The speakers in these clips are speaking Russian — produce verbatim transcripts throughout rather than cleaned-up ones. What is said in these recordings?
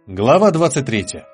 Глава двадцать третья.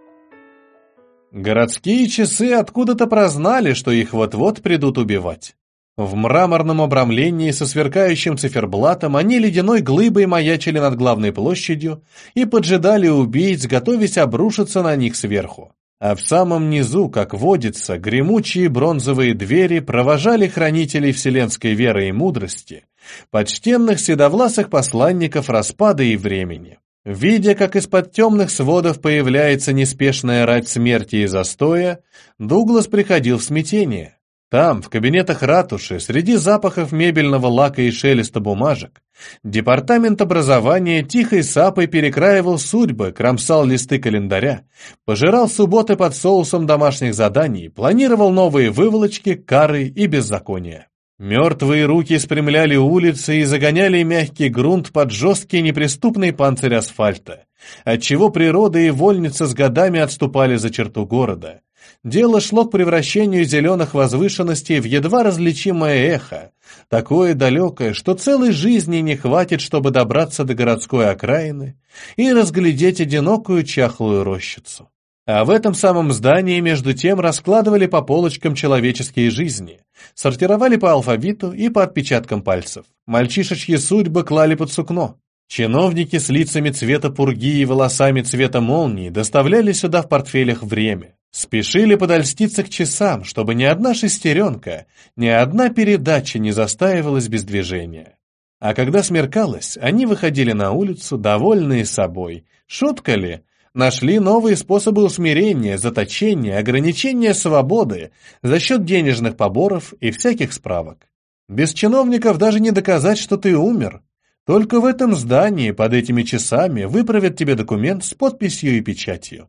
Городские часы откуда-то прознали, что их вот-вот придут убивать. В мраморном обрамлении со сверкающим циферблатом они ледяной глыбой маячили над главной площадью и поджидали убийц, готовясь обрушиться на них сверху. А в самом низу, как водится, гремучие бронзовые двери провожали хранителей вселенской веры и мудрости, почтенных седовласых посланников распада и времени. Видя, как из-под темных сводов появляется неспешная рать смерти и застоя, Дуглас приходил в смятение. Там, в кабинетах ратуши, среди запахов мебельного лака и шелеста бумажек, департамент образования тихой сапой перекраивал судьбы, кромсал листы календаря, пожирал субботы под соусом домашних заданий, планировал новые выволочки, кары и беззакония. Мертвые руки спрямляли улицы и загоняли мягкий грунт под жесткий неприступный панцирь асфальта, отчего природа и вольница с годами отступали за черту города. Дело шло к превращению зеленых возвышенностей в едва различимое эхо, такое далекое, что целой жизни не хватит, чтобы добраться до городской окраины и разглядеть одинокую чахлую рощицу. А в этом самом здании между тем раскладывали по полочкам человеческие жизни, сортировали по алфавиту и по отпечаткам пальцев. Мальчишечьи судьбы клали под сукно. Чиновники с лицами цвета пурги и волосами цвета молнии доставляли сюда в портфелях время. Спешили подольститься к часам, чтобы ни одна шестеренка, ни одна передача не застаивалась без движения. А когда смеркалось, они выходили на улицу, довольные собой. Шутка ли? Нашли новые способы усмирения, заточения, ограничения свободы за счет денежных поборов и всяких справок. Без чиновников даже не доказать, что ты умер. Только в этом здании под этими часами выправят тебе документ с подписью и печатью.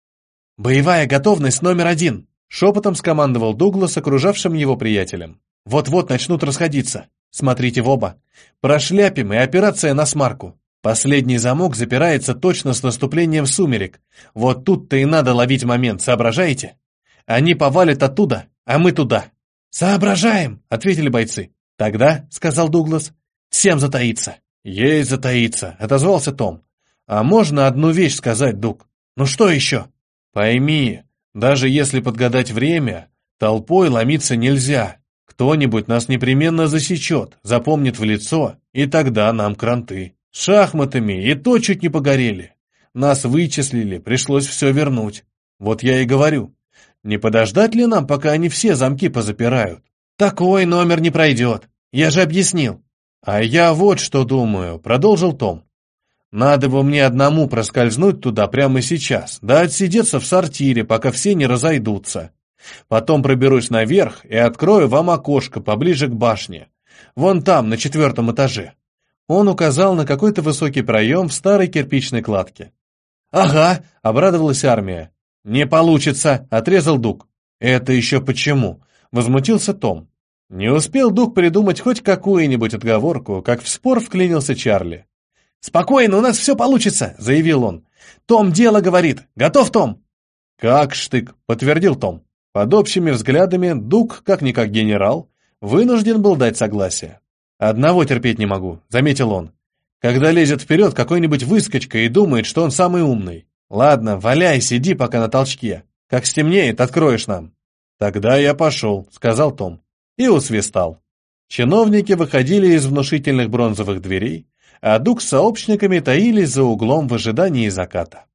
«Боевая готовность номер один!» — шепотом скомандовал Дуглас окружавшим его приятелям. «Вот-вот начнут расходиться. Смотрите в оба. Прошляпим, и операция на смарку. Последний замок запирается точно с наступлением сумерек. Вот тут-то и надо ловить момент, соображаете? Они повалят оттуда, а мы туда». «Соображаем!» — ответили бойцы. «Тогда, — сказал Дуглас, — всем затаиться». «Есть затаиться!» — отозвался Том. «А можно одну вещь сказать, Дуг?» «Ну что еще?» «Пойми, даже если подгадать время, толпой ломиться нельзя. Кто-нибудь нас непременно засечет, запомнит в лицо, и тогда нам кранты. Шахматами и то чуть не погорели. Нас вычислили, пришлось все вернуть. Вот я и говорю, не подождать ли нам, пока они все замки позапирают? Такой номер не пройдет, я же объяснил». «А я вот что думаю», — продолжил Том. «Надо бы мне одному проскользнуть туда прямо сейчас, да отсидеться в сортире, пока все не разойдутся. Потом проберусь наверх и открою вам окошко поближе к башне. Вон там, на четвертом этаже». Он указал на какой-то высокий проем в старой кирпичной кладке. «Ага», — обрадовалась армия. «Не получится», — отрезал Дуг. «Это еще почему?» — возмутился Том. Не успел Дуг придумать хоть какую-нибудь отговорку, как в спор вклинился Чарли. «Спокойно, у нас все получится», — заявил он. «Том дело говорит. Готов, Том?» «Как штык», — подтвердил Том. Под общими взглядами Дуг, как-никак генерал, вынужден был дать согласие. «Одного терпеть не могу», — заметил он. «Когда лезет вперед какой-нибудь выскочка и думает, что он самый умный. Ладно, валяй, сиди пока на толчке. Как стемнеет, откроешь нам». «Тогда я пошел», — сказал Том. И усвистал. Чиновники выходили из внушительных бронзовых дверей, а Дуг с сообщниками таились за углом в ожидании заката.